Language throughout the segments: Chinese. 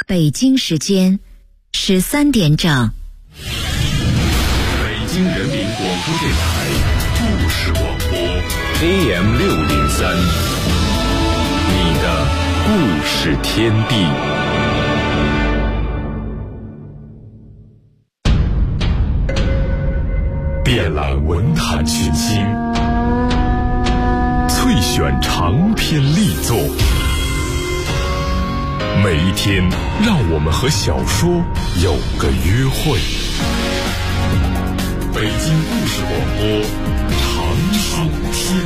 北京时间13点整。 北京人民广播电台故事广播 AM603，你的故事天地。遍览文坛群星，萃选长篇力作。每一天，让我们和小说有个约会。北京故事广播，长寿天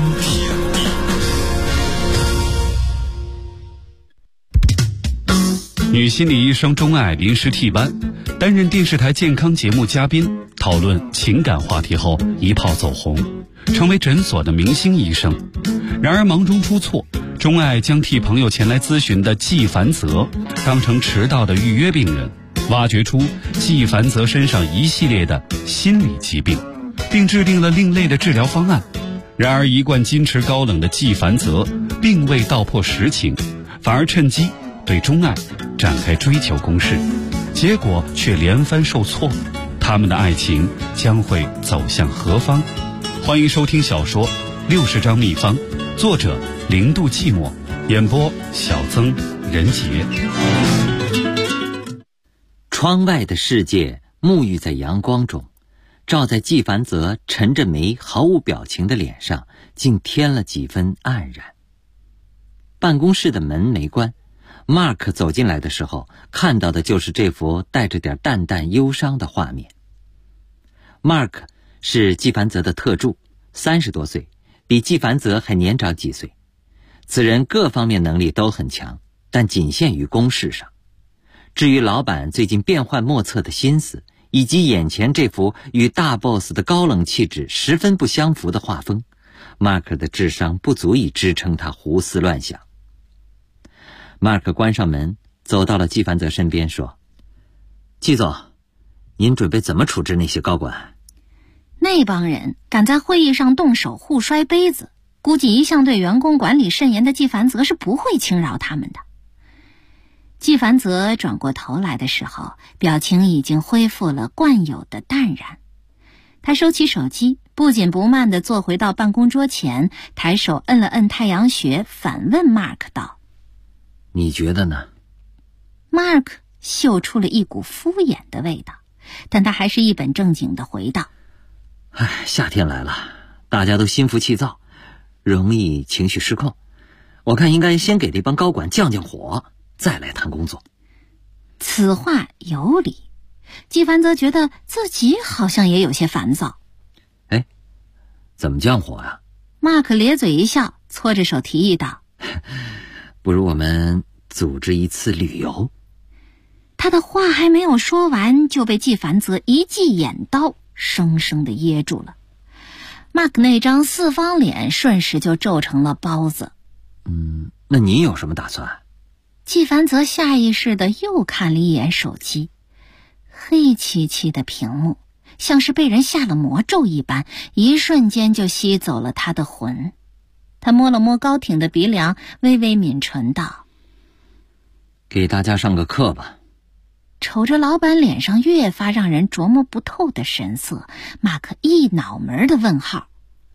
地。 女心理医生钟爱临时替班，担任电视台健康节目嘉宾，讨论情感话题后一炮走红，成为诊所的明星医生。然而忙中出错，钟爱将替朋友前来咨询的季凡泽当成迟到的预约病人，挖掘出季凡泽身上一系列的心理疾病，并制定了另类的治疗方案。然而一贯矜持高冷的季凡泽并未道破实情，反而趁机对钟爱展开追求攻势，结果却连番受挫。他们的爱情将会走向何方？欢迎收听小说《60张秘方》，作者0度寂寞，演播小曾、任杰。 窗外的世界沐浴在阳光中，照在季凡泽沉着眉毫无表情的脸上，竟添了几分黯然。办公室的门没关，Mark 走进来的时候，看到的就是这幅带着点淡淡忧伤的画面。Mark 是季凡泽的特助，30多岁，比季凡泽还年长几岁。此人各方面能力都很强，但仅限于公事上。至于老板最近变幻莫测的心思，以及眼前这幅与大 boss 的高冷气质十分不相符的画风， Mark 的智商不足以支撑他胡思乱想。Mark 关上门，走到了季凡泽身边，说：季总，您准备怎么处置那些高管？ 那帮人敢在会议上动手互摔杯子，估计一向对员工管理甚严的季凡泽是不会轻饶他们的。季凡泽转过头来的时候，表情已经恢复了惯有的淡然。他收起手机，不紧不慢地坐回到办公桌前，抬手摁了摁太阳穴，反问 Mark 道： 你觉得呢？ Mark 嗅出了一股敷衍的味道，但他还是一本正经地回道： 夏天来了，大家都心浮气躁，容易情绪失控。我看应该先给这帮高管降降火，再来谈工作。 此话有理，季凡泽觉得自己好像也有些烦躁。 怎么降火啊？ Mark 咧嘴一笑，搓着手提议道： 不如我们组织一次旅游。 他的话还没有说完，就被季凡泽一记眼刀生生地噎住了。Mark 那张四方脸瞬时就皱成了包子。 那你有什么打算？ 季凡泽下意识地又看了一眼手机，黑漆漆的屏幕像是被人下了魔咒一般，一瞬间就吸走了他的魂。他摸了摸高挺的鼻梁，微微抿唇道： 给大家上个课吧。 瞅着老板脸上越发让人琢磨不透的神色，马克一脑门的问号。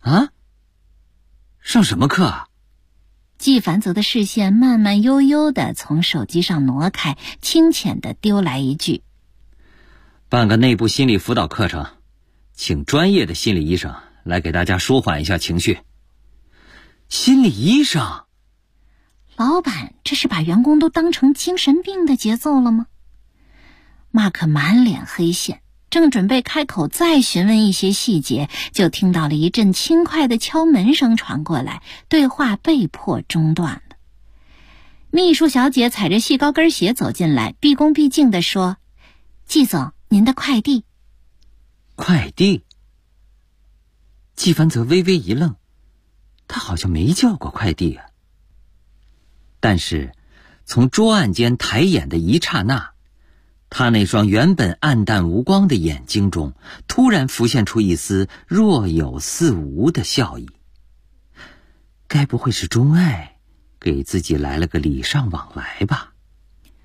上什么课啊？ 季凡泽的视线慢慢悠悠地从手机上挪开，轻浅地丢来一句： 办个内部心理辅导课程，请专业的心理医生来给大家舒缓一下情绪。心理医生？ 老板这是把员工都当成精神病的节奏了吗？马克满脸黑线，正准备开口再询问一些细节，就听到了一阵轻快的敲门声传过来，对话被迫中断了。秘书小姐踩着细高跟鞋走进来，毕恭毕敬地说：季总，您的快递。 快递？季凡泽微微一愣，他好像没叫过快递啊。但是从桌案间抬眼的一刹那，他那双原本暗淡无光的眼睛中突然浮现出一丝若有似无的笑意。该不会是钟爱给自己来了个礼尚往来吧？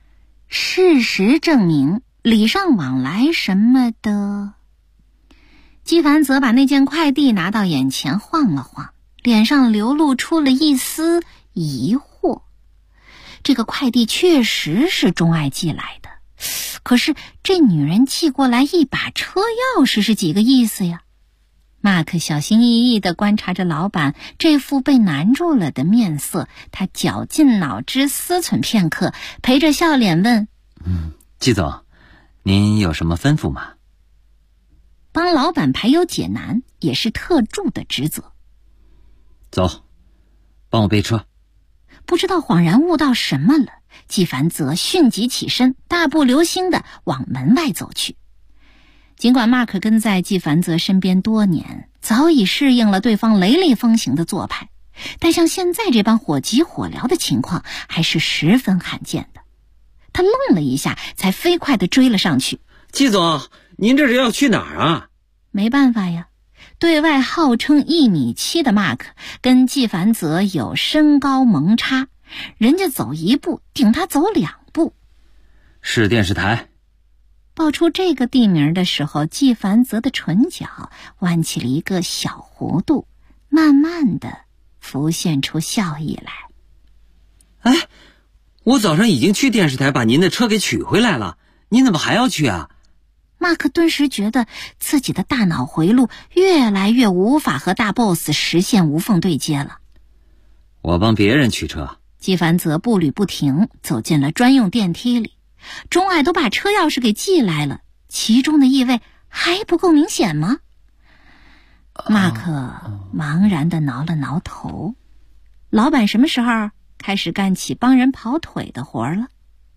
事实证明，礼尚往来什么的。纪凡泽把那件快递拿到眼前晃了晃，脸上流露出了一丝疑惑。这个快递确实是钟爱寄来的，可是这女人寄过来一把车钥匙是几个意思呀？马克小心翼翼地观察着老板这副被难住了的面色，他绞尽脑汁思忖片刻，陪着笑脸问： 季总，您有什么吩咐吗？ 帮老板排忧解难也是特助的职责。 走，帮我背车。 不知道恍然悟到什么了，纪凡泽迅即起身，大步流星地往门外走去。尽管马克跟在纪凡泽身边多年，早已适应了对方雷厉风行的做派，但像现在这般火急火燎的情况还是十分罕见的。他愣了一下，才飞快地追了上去。 季总，您这是要去哪儿啊？ 没办法呀，对外号称1.7米的马克跟纪凡泽有身高蒙差，人家走一步顶他走2步。 是电视台。 报出这个地名的时候，纪凡泽的唇角弯起了一个小弧度，慢慢的浮现出笑意来。 哎，我早上已经去电视台把您的车给取回来了，您怎么还要去啊？ 马克顿时觉得自己的大脑回路越来越无法和大 boss 实现无缝对接了。 我帮别人取车。 纪凡泽步履不停走进了专用电梯里，钟爱都把车钥匙给寄来了，其中的意味还不够明显吗？马克茫然地挠了挠头。老板什么时候开始干起帮人跑腿的活了？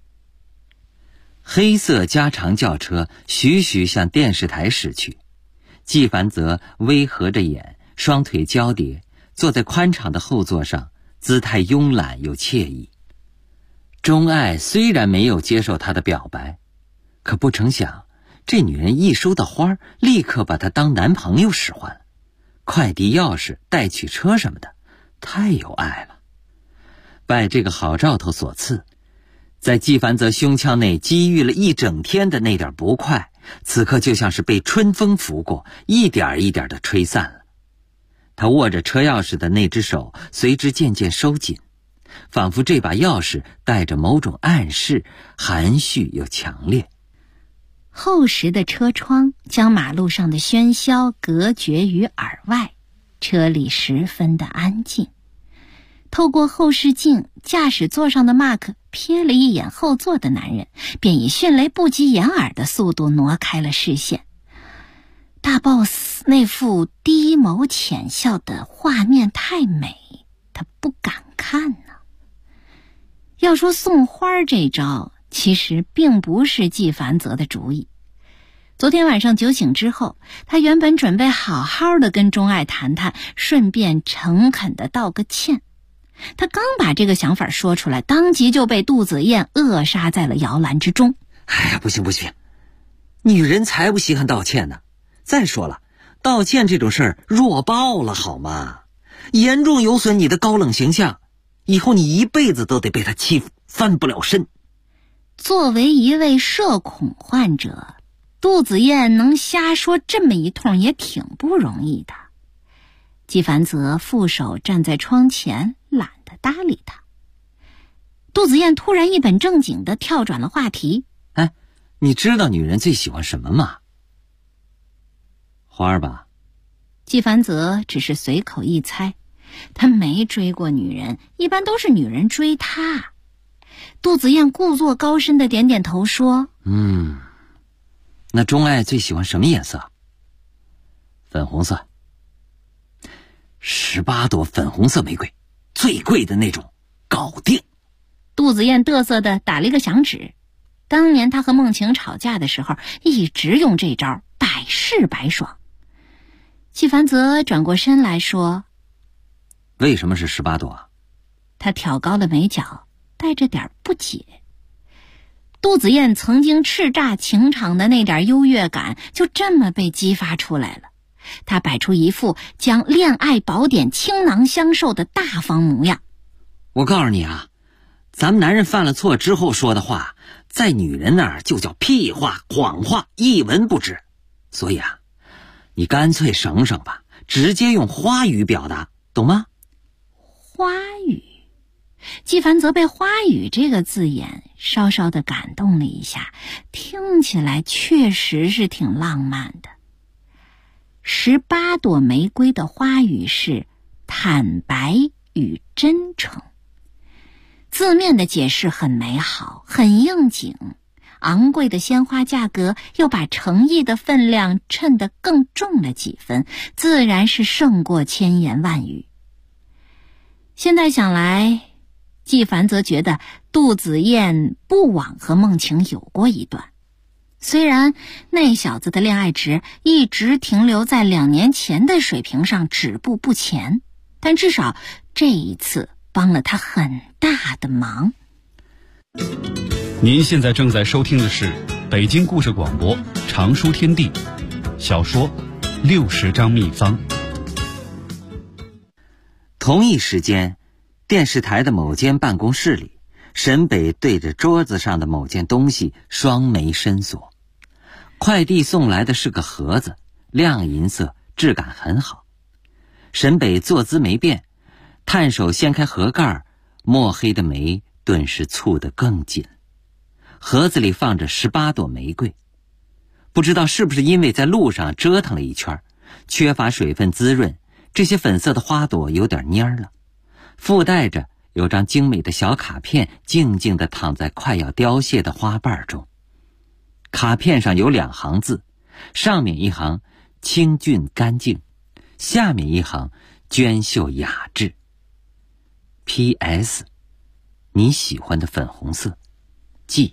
黑色加长轿车徐徐向电视台驶去，纪凡泽微合着眼，双腿交叠，坐在宽敞的后座上，姿态慵懒又惬意。钟爱虽然没有接受他的表白，可不成想这女人一收到花，立刻把他当男朋友使唤了。快递钥匙、代取车什么的，太有爱了。拜这个好兆头所赐，在纪凡泽胸腔内积郁了一整天的那点不快，此刻就像是被春风拂过，一点一点地吹散了。他握着车钥匙的那只手随之渐渐收紧，仿佛这把钥匙带着某种暗示，含蓄又强烈。 厚实的车窗将马路上的喧嚣隔绝于耳外，车里十分的安静。透过后视镜，驾驶座上的马克瞥了一眼后座的男人，便以迅雷不及掩耳的速度挪开了视线。大 boss 那副低眸浅笑的画面太美，他不敢看呢。要说送花这招，其实并不是纪凡泽的主意。昨天晚上酒醒之后，他原本准备好好的跟钟爱谈谈，顺便诚恳的道个歉。他刚把这个想法说出来，当即就被杜子燕扼杀在了摇篮之中。 哎呀，不行不行，女人才不稀罕道歉呢。再说了，道歉这种事儿弱爆了好吗？严重有损你的高冷形象，以后你一辈子都得被他欺负，翻不了身。 作为一位社恐患者，杜子燕能瞎说这么一通也挺不容易的。纪凡泽负手站在窗前，懒得搭理他。杜子燕突然一本正经地跳转了话题。 哎，你知道女人最喜欢什么吗？花儿吧。 纪凡泽只是随口一猜，他没追过女人，一般都是女人追他。杜子燕故作高深的点点头说： 那钟爱最喜欢什么颜色？粉红色。18朵粉红色玫瑰，最贵的那种，搞定。 杜子燕嘚瑟的打了一个响指。当年他和梦晴吵架的时候，一直用这招，百试百爽。纪凡泽转过身来说： 为什么是18朵啊？ 他挑高了眉角，带着点不解。杜子燕曾经叱咤情场的那点优越感就这么被激发出来了。他摆出一副将恋爱宝典倾囊相授的大方模样。 我告诉你啊，咱们男人犯了错之后说的话， 在女人那儿就叫屁话、谎话，一文不值。所以啊，你干脆省省吧，直接用花语表达，懂吗？ 花语。纪凡泽被花语这个字眼稍稍的感动了一下，听起来确实是挺浪漫的。18朵玫瑰的花语是坦白与真诚。字面的解释很美好，很应景，昂贵的鲜花价格又把诚意的分量衬得更重了几分，自然是胜过千言万语。现在想来，纪凡则觉得杜子燕不枉和孟晴有过一段。虽然那小子的恋爱值一直停留在2年前的水平上，止步不前，但至少这一次帮了他很大的忙。 您现在正在收听的是北京故事广播长书天地小说60张秘方。 同一时间，电视台的某间办公室里，沈北对着桌子上的某件东西双眉深锁。快递送来的是个盒子，亮银色，质感很好。沈北坐姿没变，探手掀开盒盖，墨黑的眉顿时蹙得更紧。盒子里放着18朵玫瑰，不知道是不是因为在路上折腾了一圈，缺乏水分滋润，这些粉色的花朵有点蔫了。附带着有张精美的小卡片，静静地躺在快要凋谢的花瓣中。卡片上有2行字，上面一行清俊干净，下面一行娟秀雅致。 PS 你喜欢的粉红色，记。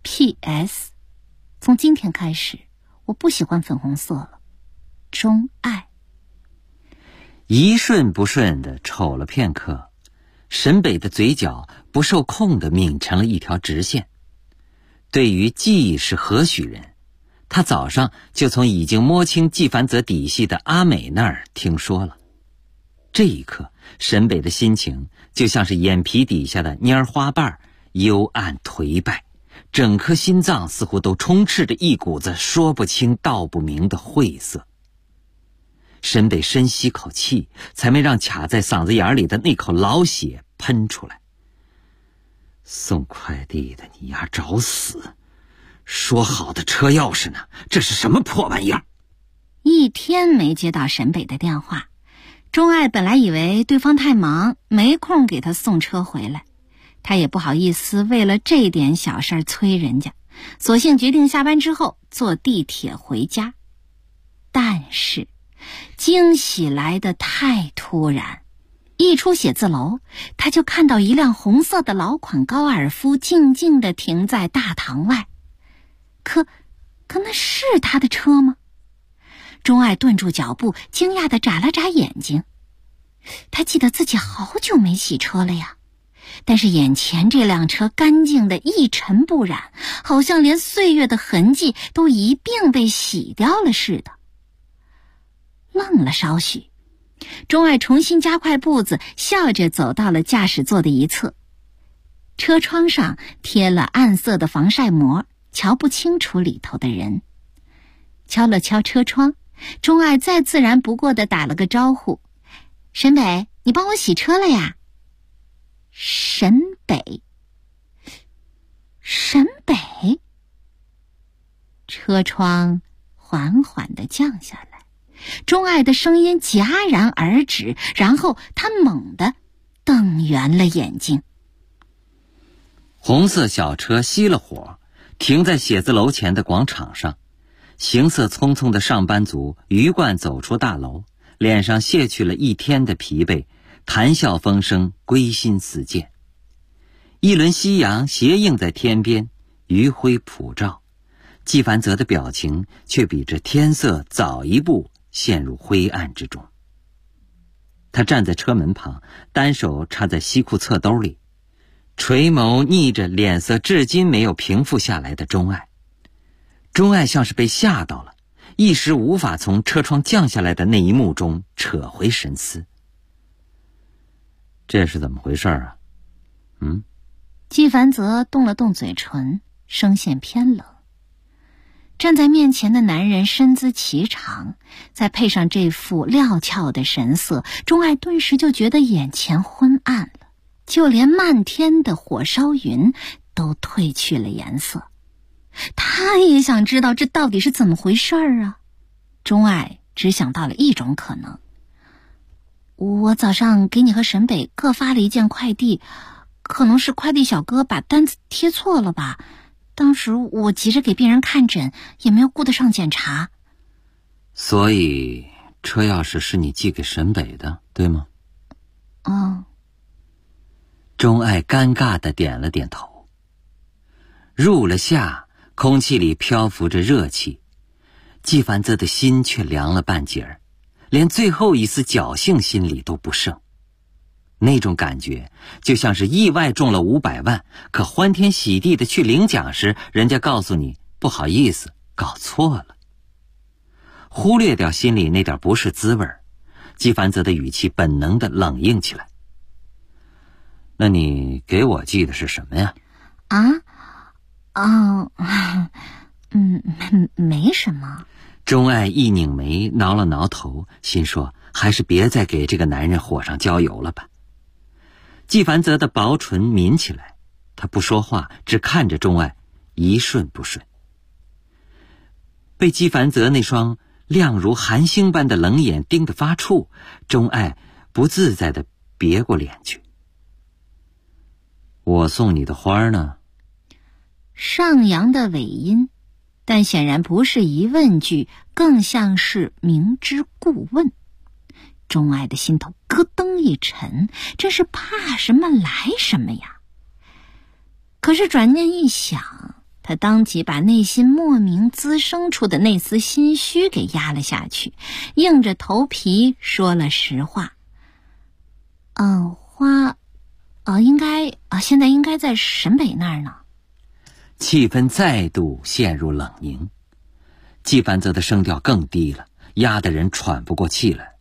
PS 从今天开始，我不喜欢粉红色了。钟爱。 一顺不顺地瞅了片刻，沈北的嘴角不受控地抿成了一条直线。对于季是何许人，他早上就从已经摸清纪凡泽底细的阿美那儿听说了。这一刻，沈北的心情就像是眼皮底下的蔫花瓣，幽暗颓败，整颗心脏似乎都充斥着一股子说不清道不明的晦涩。沈北深吸口气，才没让卡在嗓子眼里的那口老血喷出来。送快递的你丫找死！说好的车钥匙呢？这是什么破玩意儿？ 一天没接到沈北的电话，钟爱本来以为对方太忙，没空给他送车回来，他也不好意思为了这点小事催人家，索性决定下班之后坐地铁回家。但是惊喜来得太突然，一出写字楼，他就看到一辆红色的老款高尔夫静静地停在大堂外。可那是他的车吗？钟爱顿住脚步，惊讶地眨了眨眼睛。他记得自己好久没洗车了呀，但是眼前这辆车干净的一尘不染，好像连岁月的痕迹都一并被洗掉了似的。愣了稍许，钟爱重新加快步子，笑着走到了驾驶座的一侧。车窗上贴了暗色的防晒膜，瞧不清楚里头的人。敲了敲车窗，钟爱再自然不过的打了个招呼：沈北，你帮我洗车了呀？沈北。车窗缓缓地降下来，钟爱的声音戛然而止，然后他猛地瞪圆了眼睛。 红色小车熄了火，停在写字楼前的广场上。行色匆匆的上班族鱼贯走出大楼，脸上卸去了一天的疲惫，谈笑风生，归心似箭。一轮夕阳斜映在天边，余晖普照，纪凡泽的表情却比这天色早一步陷入灰暗之中。他站在车门旁，单手插在西裤侧兜里，垂眸睨着脸色至今没有平复下来的钟爱。钟爱像是被吓到了，一时无法从车窗降下来的那一幕中扯回神思。这是怎么回事啊？ 纪凡泽动了动嘴唇， 声线偏冷。站在面前的男人身姿颀长，再配上这副料峭的神色，钟爱顿时就觉得眼前昏暗了，就连漫天的火烧云都褪去了颜色。他也想知道这到底是怎么回事啊。钟爱只想到了一种可能，我早上给你和沈北各发了一件快递，可能是快递小哥把单子贴错了吧，当时我急着给病人看诊，也没有顾得上检查。 所以车钥匙是你寄给沈北的，对吗？ 钟爱尴尬地点了点头。入了夏，空气里漂浮着热气，纪梵泽的心却凉了半截儿，连最后一丝侥幸心理都不剩。那种感觉就像是意外中了500万，可欢天喜地的去领奖时，人家告诉你不好意思，搞错了。忽略掉心里那点不是滋味，纪梵泽的语气本能的冷硬起来。那你给我寄的是什么呀？ 没什么。 钟爱一拧眉，挠了挠头，心说还是别再给这个男人火上浇油了吧。纪梵泽的薄唇抿起来，他不说话，只看着钟爱，一瞬不瞬。被纪梵泽那双亮如寒星般的冷眼盯得发怵，钟爱不自在地别过脸去。我送你的花呢？ 上扬的尾音，但显然不是疑问句，更像是明知故问。钟爱的心头咯噔一沉，这是怕什么来什么呀？可是转念一想，他当即把内心莫名滋生出的那丝心虚给压了下去，硬着头皮说了实话。花现在应该在沈北那儿呢。 气氛再度陷入冷凝，纪梵泽的声调更低了，压得人喘不过气来。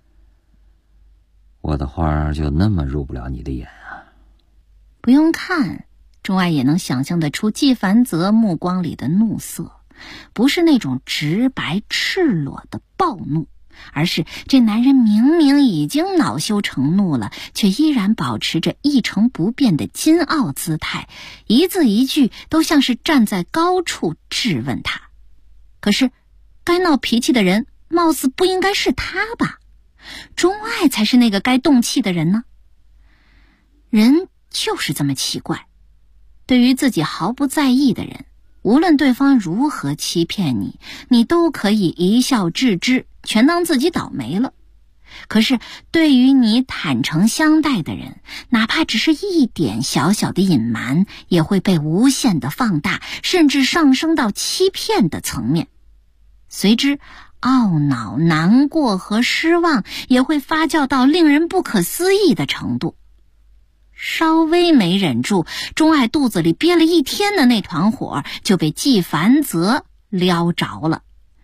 我的花就那么入不了你的眼啊？ 不用看，钟爱也能想象得出纪梵泽目光里的怒色，不是那种直白赤裸的暴怒，而是这男人明明已经恼羞成怒了，却依然保持着一成不变的金傲姿态，一字一句都像是站在高处质问他。可是该闹脾气的人貌似不应该是他吧？钟爱才是那个该动气的人呢。人就是这么奇怪，对于自己毫不在意的人，无论对方如何欺骗你，你都可以一笑置之，全当自己倒霉了。可是对于你坦诚相待的人，哪怕只是一点小小的隐瞒，也会被无限的放大，甚至上升到欺骗的层面。随之懊恼、难过和失望也会发酵到令人不可思议的程度。稍微没忍住，钟爱肚子里憋了一天的那团火就被纪梵泽撩着了。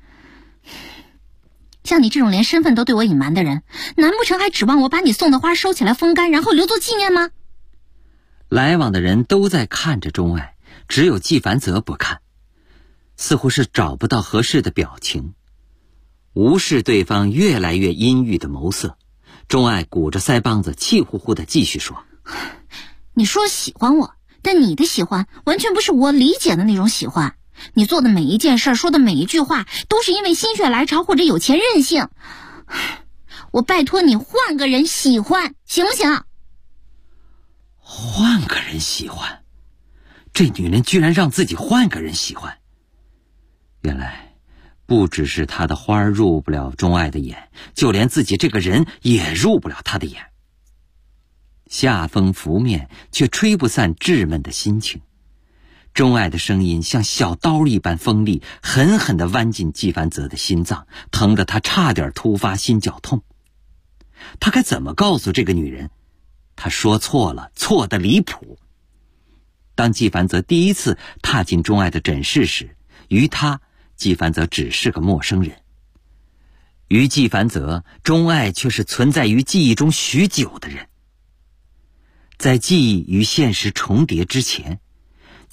像你这种连身份都对我隐瞒的人，难不成还指望我把你送的花收起来风干，然后留作纪念吗？ 来往的人都在看着钟爱，只有纪梵泽不看，似乎是找不到合适的表情。无视对方越来越阴郁的眸色，钟爱鼓着腮帮子，气呼呼地继续说： 你说喜欢我，但你的喜欢完全不是我理解的那种喜欢。你做的每一件事，说的每一句话，都是因为心血来潮或者有钱任性。我拜托你换个人喜欢，行不行？ 换个人喜欢？这女人居然让自己换个人喜欢。原来不只是她的花入不了钟爱的眼，就连自己这个人也入不了她的眼。夏风拂面，却吹不散稚闷的心情。钟爱的声音像小刀一般锋利，狠狠地剜进纪梵泽的心脏，疼得他差点突发心绞痛。他该怎么告诉这个女人，他说错了，错得离谱？当纪梵泽第一次踏进钟爱的诊室时，于他，纪梵泽只是个陌生人；于纪梵泽，钟爱却是存在于记忆中许久的人。在记忆与现实重叠之前，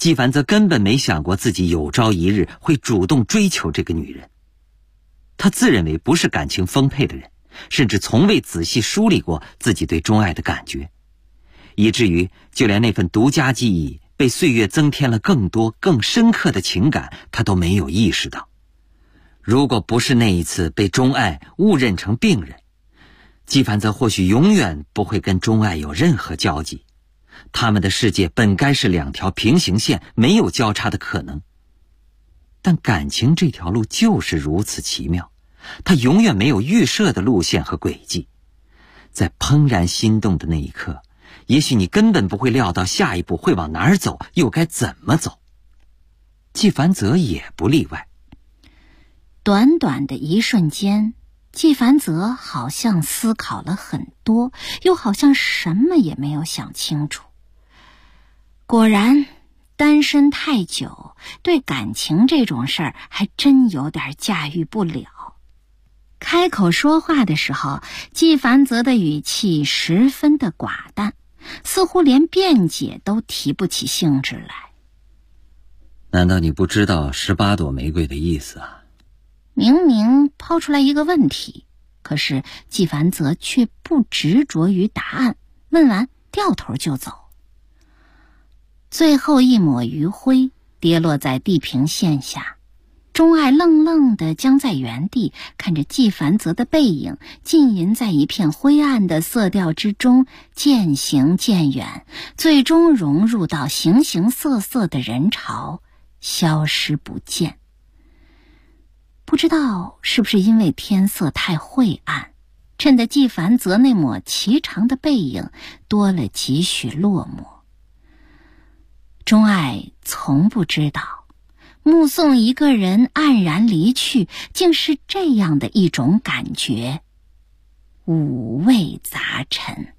纪凡则根本没想过自己有朝一日会主动追求这个女人。他自认为不是感情丰沛的人，甚至从未仔细梳理过自己对钟爱的感觉，以至于就连那份独家记忆被岁月增添了更多更深刻的情感，他都没有意识到。如果不是那一次被钟爱误认成病人，纪凡则或许永远不会跟钟爱有任何交集。他们的世界本该是两条平行线，没有交叉的可能。但感情这条路就是如此奇妙，它永远没有预设的路线和轨迹。在怦然心动的那一刻，也许你根本不会料到下一步会往哪儿走，又该怎么走。纪凡则也不例外。 短短的一瞬间，纪凡则好像思考了很多，又好像什么也没有想清楚。果然，单身太久，对感情这种事儿还真有点驾驭不了。开口说话的时候，纪凡则的语气十分的寡淡，似乎连辩解都提不起兴致来。 难道你不知道18朵玫瑰的意思啊？ 明明抛出来一个问题，可是纪凡则却不执着于答案，问完掉头就走。最后一抹余晖跌落在地平线下，钟爱愣愣地僵在原地，看着纪凡则的背影浸淫在一片灰暗的色调之中，渐行渐远，最终融入到形形色色的人潮，消失不见。不知道是不是因为天色太晦暗，衬得纪凡则那抹颀长的背影多了几许落寞。钟爱从不知道，目送一个人黯然离去，竟是这样的一种感觉，五味杂陈。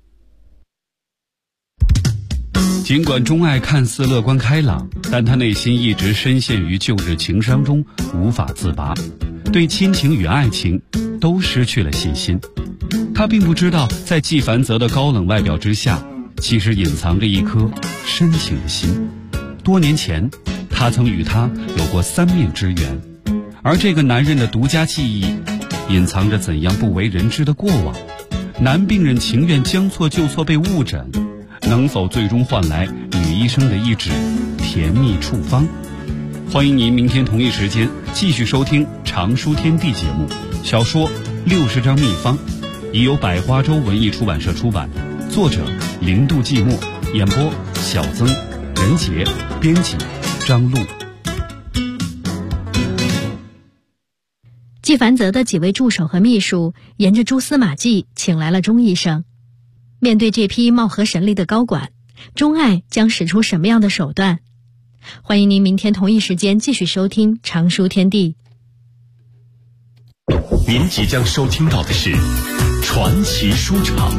尽管钟爱看似乐观开朗，但他内心一直深陷于旧日情伤中无法自拔，对亲情与爱情都失去了信心。他并不知道，在纪凡则的高冷外表之下，其实隐藏着一颗深情的心。多年前，他曾与他有过3面之缘，而这个男人的独家记忆，隐藏着怎样不为人知的过往。男病人情愿将错就错被误诊，能否最终换来女医生的一纸甜蜜处方？欢迎您明天同一时间继续收听《常书天地》节目。小说《60张秘方》已由百花洲文艺出版社出版，作者零度寂寞，演播小曾、任杰，编辑张璐。 纪凡则的几位助手和秘书沿着蛛丝马迹请来了钟医生。面对这批貌合神离的高管，钟爱将使出什么样的手段？欢迎您明天同一时间继续收听《常书天地》。 您即将收听到的是传奇书场。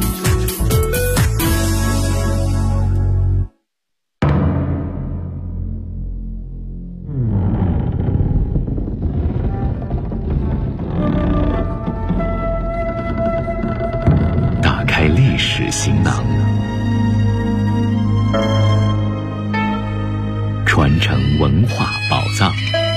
打开历史行囊，传承文化宝藏。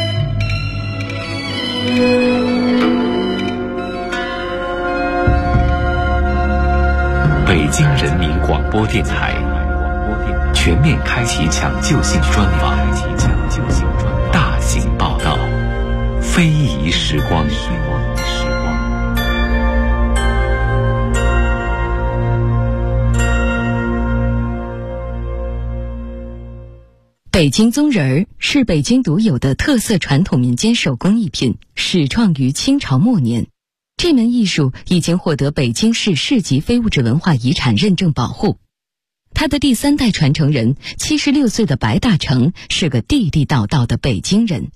北京人民广播电台全面开启抢救性专访，大型报道，非遗时光。 北京棕人儿是北京独有的特色传统民间手工艺品，始创于清朝末年。这门艺术已经获得北京市市级非物质文化遗产认证保护。他的第3代传承人76岁的白大成是个地地道道的北京人。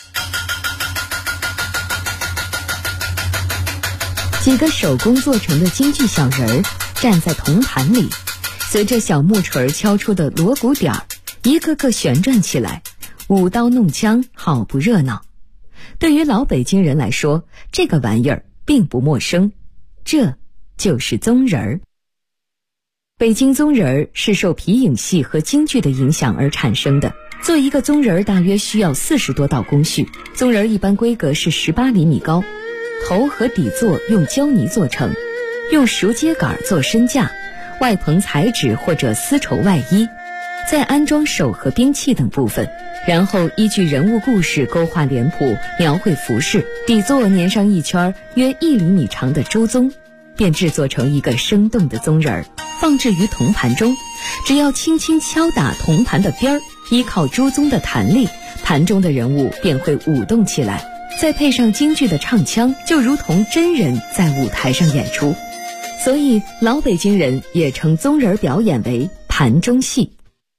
几个手工做成的京剧小人儿站在铜盘里，随着小木锤敲出的锣鼓点儿，一个个旋转起来，舞刀弄枪，好不热闹。对于老北京人来说，这个玩意儿并不陌生，这就是棕人儿。 北京宗人是受皮影戏和京剧的影响而产生的。做一个宗人大约需要40多道工序，宗人一般规格是18厘米高，头和底座用胶泥做成，用熟秸秆做身架，外棚彩纸或者丝绸外衣，再安装手和兵器等部分，然后依据人物故事勾画脸谱，描绘服饰，底座粘上一圈约1厘米长的周宗，便制作成一个生动的宗人，放置于铜盘中。只要轻轻敲打铜盘的边儿，依靠朱宗的弹力，盘中的人物便会舞动起来，再配上京剧的唱腔，就如同真人在舞台上演出。所以老北京人也称宗人表演为盘中戏。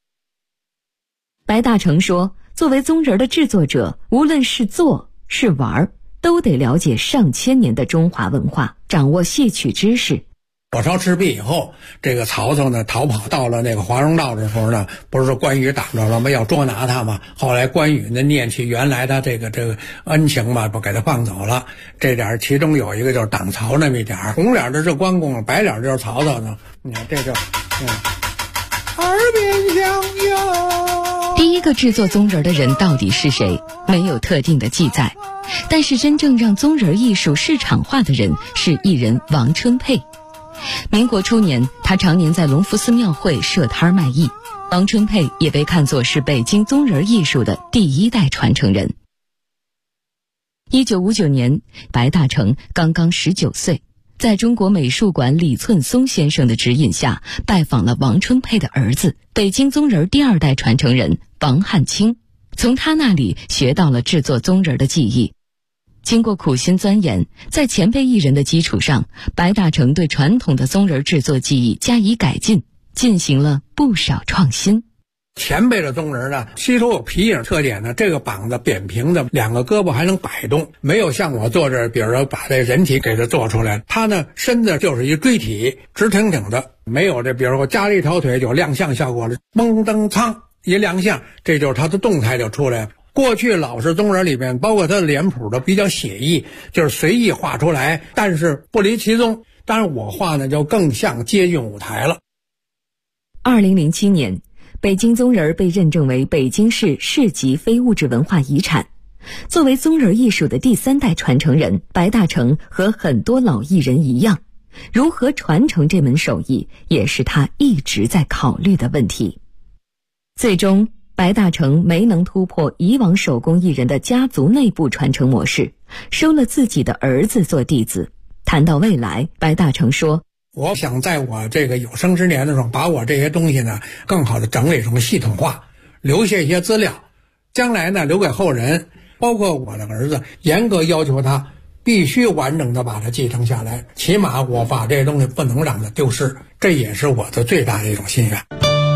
白大成说，作为宗人的制作者，无论是做是玩，都得了解上千年的中华文化，掌握戏曲知识。 火烧赤壁以后，这个曹操呢逃跑到了那个华容道的时候呢，不是说关羽挡着了吗？要捉拿他嘛。后来关羽呢念起原来的这个恩情嘛，不给他放走了。这点其中有一个就是挡曹那么一点，红脸的是关公，白脸就是曹操呢。你看这就耳边响哟。 第一个制作宗人的人到底是谁？没有特定的记载。但是真正让宗人艺术市场化的人是艺人王春佩。民国初年，他常年在隆福寺庙会设摊卖艺。王春佩也被看作是北京宗人艺术的第1代传承人。1959年，白大成刚刚19岁，在中国美术馆李寸松先生的指引下，拜访了王春佩的儿子，北京宗人第2代传承人王汉卿，从他那里学到了制作宗人的技艺。经过苦心钻研，在前辈艺人的基础上，白大成对传统的宗人制作技艺加以改进，进行了不少创新。 前辈的宗人呢，吸收有皮影特点呢，这个膀子扁平的，2个胳膊还能摆动，没有像我做这，比如说把这人体给它做出来，他呢身子就是一锥体，直挺挺的，没有这，比如说加了一条腿有亮相效果了，嘣噔噌一亮相，这就是他的动态就出来了。过去老式宗人里面，包括他的脸谱都比较写意，就是随意画出来，但是不离其宗。当然我画呢就更像接近舞台了。 2007年，北京宗人被认证为北京市市级非物质文化遗产。作为宗人艺术的第3代传承人，白大成和很多老艺人一样，如何传承这门手艺，也是他一直在考虑的问题。最终白大成没能突破以往手工艺人的家族内部传承模式，收了自己的儿子做弟子。谈到未来，白大成说， 我想在我这个有生之年的时候，把我这些东西呢更好的整理成系统化，留下一些资料，将来呢留给后人，包括我的儿子，严格要求他必须完整的把它继承下来，起码我把这些东西不能让它丢失，这也是我的最大的一种心愿。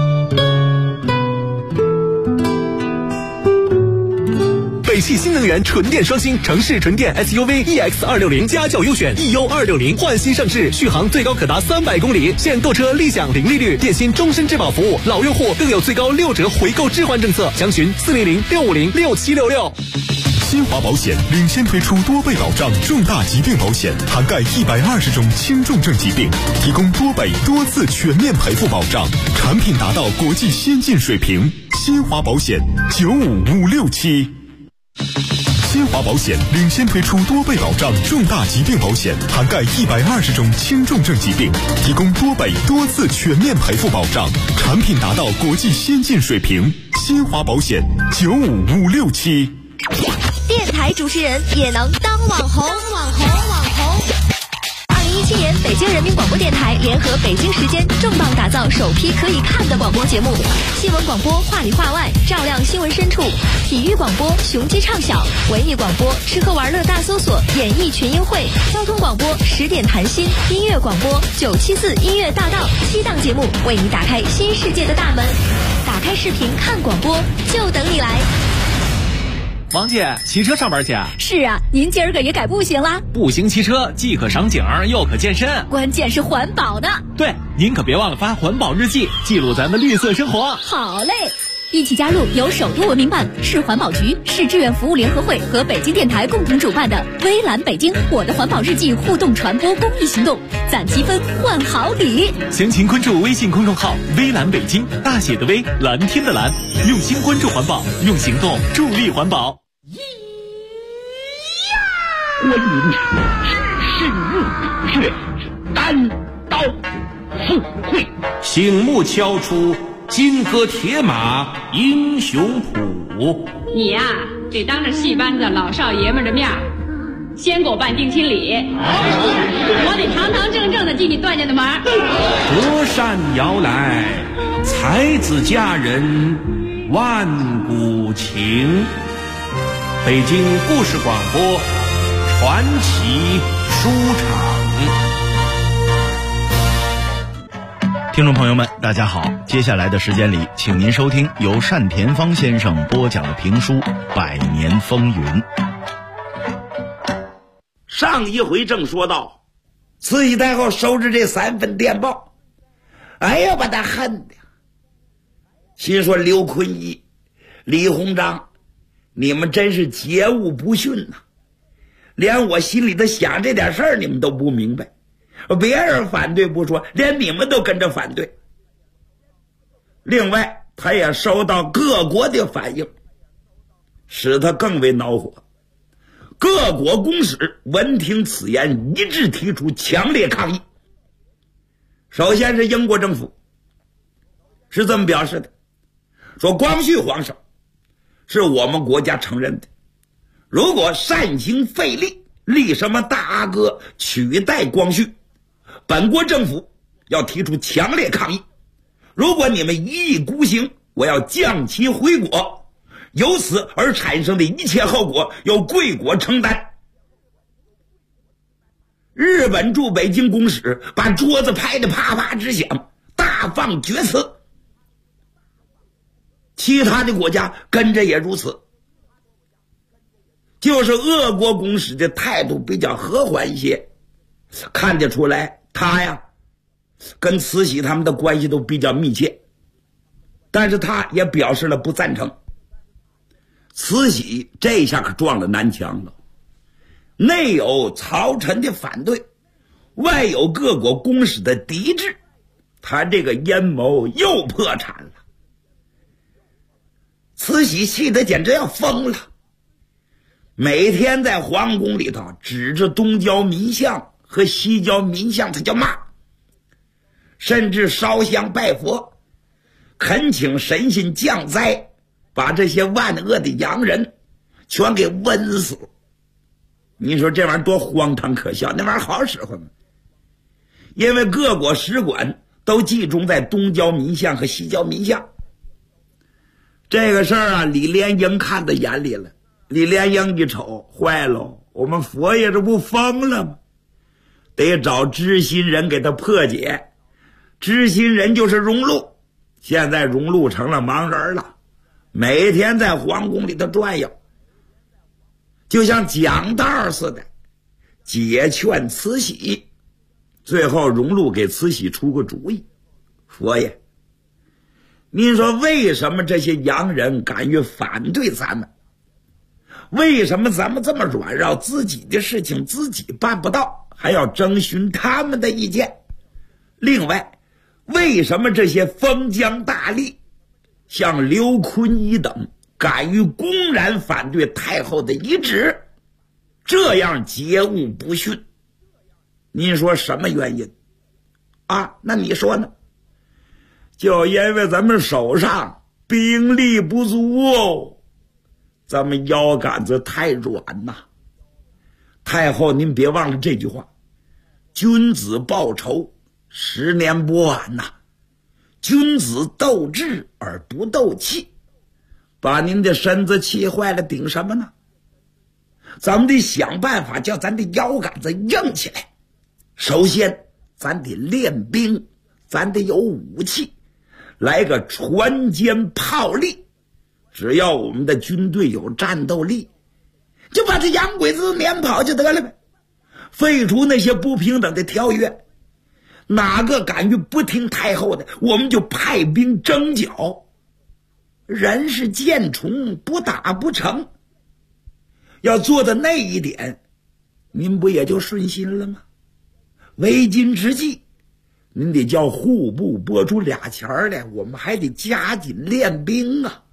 北汽新能源纯电双星城市纯电 SUV EX260家轿优选 EU260 换新上市，续航最高可达300公里，现购车立享零利率，电信终身质保服务，老用户更有最高6折回购置换政策，详询400-650-6766。 新华保险领先推出多倍保障重大疾病保险，涵盖120种轻重症疾病，提供多倍多次全面赔付保障，产品达到国际先进水平。新华保险95567。新华保险领先推出多倍保障重大疾病保险，涵盖120种轻重症疾病，提供多倍多次全面赔付保障，产品达到国际先进水平。新华保险95567。 电台主持人也能当网红。2017年，北京人民广播电台联合北京时间重磅打造首批可以看的广播节目，新闻广播话里话外，照亮新闻深处；体育广播雄鸡唱晓，文艺广播吃喝玩乐大搜索，演艺群英会；交通广播10点谈心，音乐广播974音乐大道，7档节目为你打开新世界的大门。打开视频看广播，就等你来。 王姐，骑车上班去？ 是啊，您今儿个也改步行啦？ 步行骑车既可赏景又可健身， 关键是环保的。 对，您可别忘了发环保日记，记录咱们绿色生活。 好嘞。 一起加入由首都文明办、市环保局、市志愿服务联合会和北京电台共同主办的微蓝北京我的环保日记互动传播公益行动，攒积分换好礼。 详情关注微信公众号微蓝北京，大写的微，蓝天的蓝，用心关注环保，用行动助力环保。 观音深入虎穴，单刀赴会， 醒目敲出金戈铁马英雄谱。 你呀，得当着戏班子老少爷们的面先给我办定亲礼，我得堂堂正正的进你段家的门。 隔山遥来，才子佳人万古情。北京故事广播传奇书场。 听众朋友们，大家好，接下来的时间里，请您收听由单田芳先生播讲的评书《百年风云》。 上一回正说到，慈禧太后收着这3份电报，哎呀，把他恨的，心说刘坤一、李鸿章，你们真是桀骜不驯呐！连我心里头想这点事儿，你们都不明白。别人反对不说，连你们都跟着反对。另外，他也收到各国的反应，使他更为恼火。各国公使闻听此言，一致提出强烈抗议。首先是英国政府是这么表示的，说光绪皇上是我们国家承认的，如果擅行废立，立什么大阿哥取代光绪，本国政府要提出强烈抗议。如果你们一意孤行，我要降其回国，由此而产生的一切后果由贵国承担。日本驻北京公使把桌子拍得啪啪直响，大放厥词。其他的国家跟着也如此，就是俄国公使的态度比较和缓一些，看得出来他呀跟慈禧他们的关系都比较密切，但是他也表示了不赞成。慈禧这下可撞了南墙了，内有朝臣的反对，外有各国公使的抵制，他这个阴谋又破产了。慈禧气得简直要疯了，每天在皇宫里头指着东郊民巷和西郊民巷他就骂，甚至烧香拜佛，恳请神仙降灾，把这些万恶的洋人全给温死。你说这玩意儿多荒唐可笑，那玩意儿好使唤吗？因为各国使馆都集中在东郊民巷和西郊民巷。这个事儿啊，李莲英看在眼里了。李莲英一瞅，坏了，我们佛爷这不疯了吗？得找知心人给他破解。知心人就是荣禄，现在荣禄成了盲人了，每天在皇宫里头转悠，就像讲道似的，解劝慈禧。最后荣禄给慈禧出个主意，佛爷，您说为什么这些洋人敢于反对咱们？为什么咱们这么软弱，自己的事情自己办不到，还要征询他们的意见？另外，为什么这些封疆大吏像刘坤一等敢于公然反对太后的遗旨，这样桀骜不驯？您说什么原因啊？那你说呢？就因为咱们手上兵力不足哦，咱们腰杆子太软呐。太后您别忘了这句话，君子报仇10年不晚呐，君子斗智而不斗气，把您的身子气坏了顶什么呢？咱们得想办法叫咱的腰杆子硬起来。首先咱得练兵，咱得有武器，来个船坚炮利。只要我们的军队有战斗力，就把这洋鬼子撵跑就得了呗。废除那些不平等的条约，哪个敢于不听太后的，我们就派兵征剿。 人是见虫，不打不成。要做的那一点，您不也就顺心了吗？为今之计，您得叫户部拨出俩钱来，我们还得加紧练兵啊。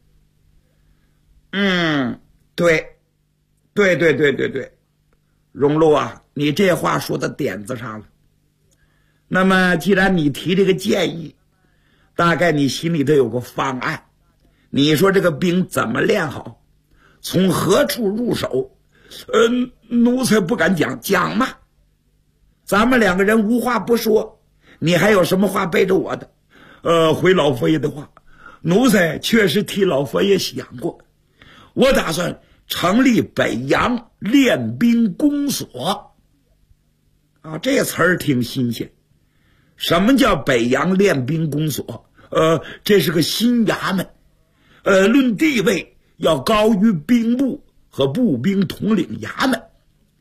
对，荣禄啊，你这话说到点子上了。那么既然你提这个建议，大概你心里头有个方案。你说这个兵怎么练好，从何处入手？奴才不敢讲嘛。咱们两个人无话不说，你还有什么话背着我的？回老佛爷的话，奴才确实替老佛爷想过，我打算成立北洋练兵公所。这词儿挺新鲜。什么叫北洋练兵公所？这是个新衙门，论地位要高于兵部和步兵统领衙门。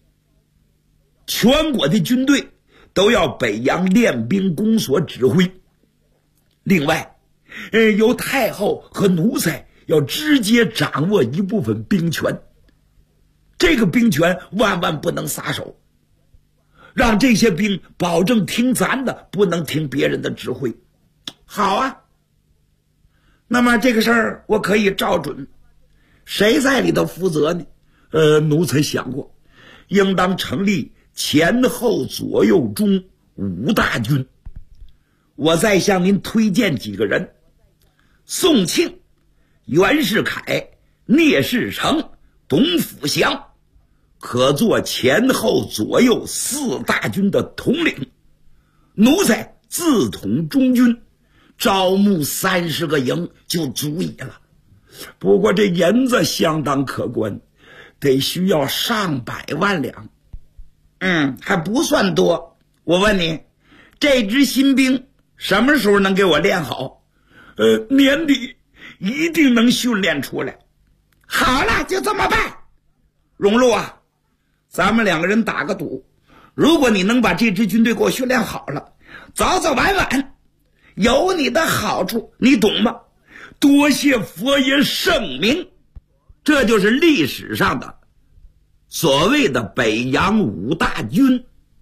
全国的军队都要北洋练兵公所指挥。另外，由太后和奴才要直接掌握一部分兵权，这个兵权万万不能撒手，让这些兵保证听咱的，不能听别人的指挥。好啊，那么这个事儿我可以照准。谁在里头负责呢？奴才想过，应当成立前后左右中5大军。我再向您推荐几个人：宋庆、袁世凯、聂士成、董辅祥，可做前后左右4大军的统领。奴才自统中军，招募30个营就足矣了。不过这银子相当可观，得需要上百万两。还不算多。我问你，这支新兵什么时候能给我练好？年底一定能训练出来。好了，就这么办。荣禄啊，咱们两个人打个赌，如果你能把这支军队给我训练好了，早早晚晚有你的好处，你懂吗？多谢佛爷圣明。这就是历史上的所谓的北洋5大军。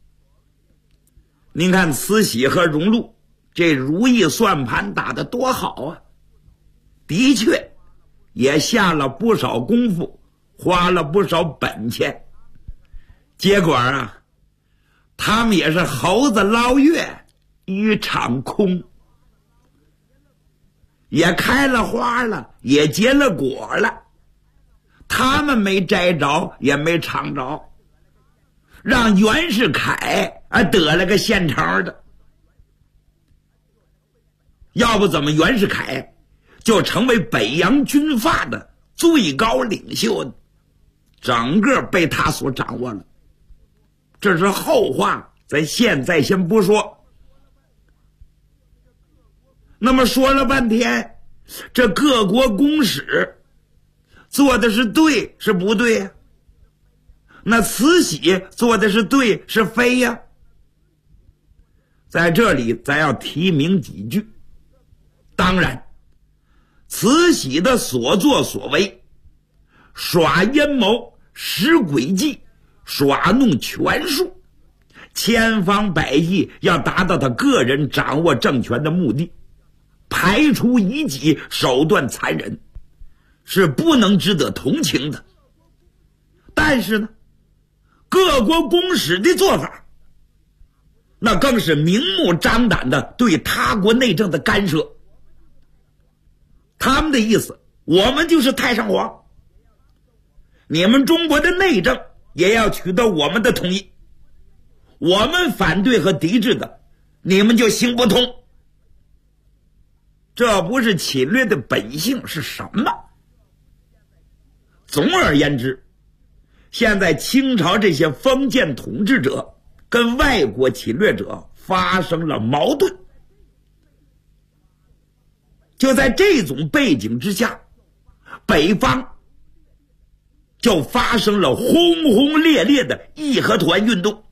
您看慈禧和荣禄这如意算盘打得多好啊！的确也下了不少功夫，花了不少本钱。结果啊，他们也是猴子捞月一场空，也开了花了，也结了果了，他们没摘着，也没尝着，让袁世凯得了个现成的。要不怎么袁世凯就成为北洋军阀的最高领袖呢？整个被他所掌握了。这是后话，咱现在先不说。那么说了半天，这各国公使做的是对是不对呀？那慈禧做的是对是非呀？在这里咱要提名几句。当然，慈禧的所作所为，耍阴谋、使诡计、耍弄权术，千方百计要达到他个人掌握政权的目的，排除异己，手段残忍，是不能值得同情的。但是呢，各国公使的做法，那更是明目张胆的对他国内政的干涉。他们的意思，我们就是太上皇，你们中国的内政也要取得我们的同意，我们反对和抵制的，你们就行不通。这不是侵略的本性是什么？总而言之，现在清朝这些封建统治者跟外国侵略者发生了矛盾。就在这种背景之下，北方就发生了轰轰烈烈的义和团运动。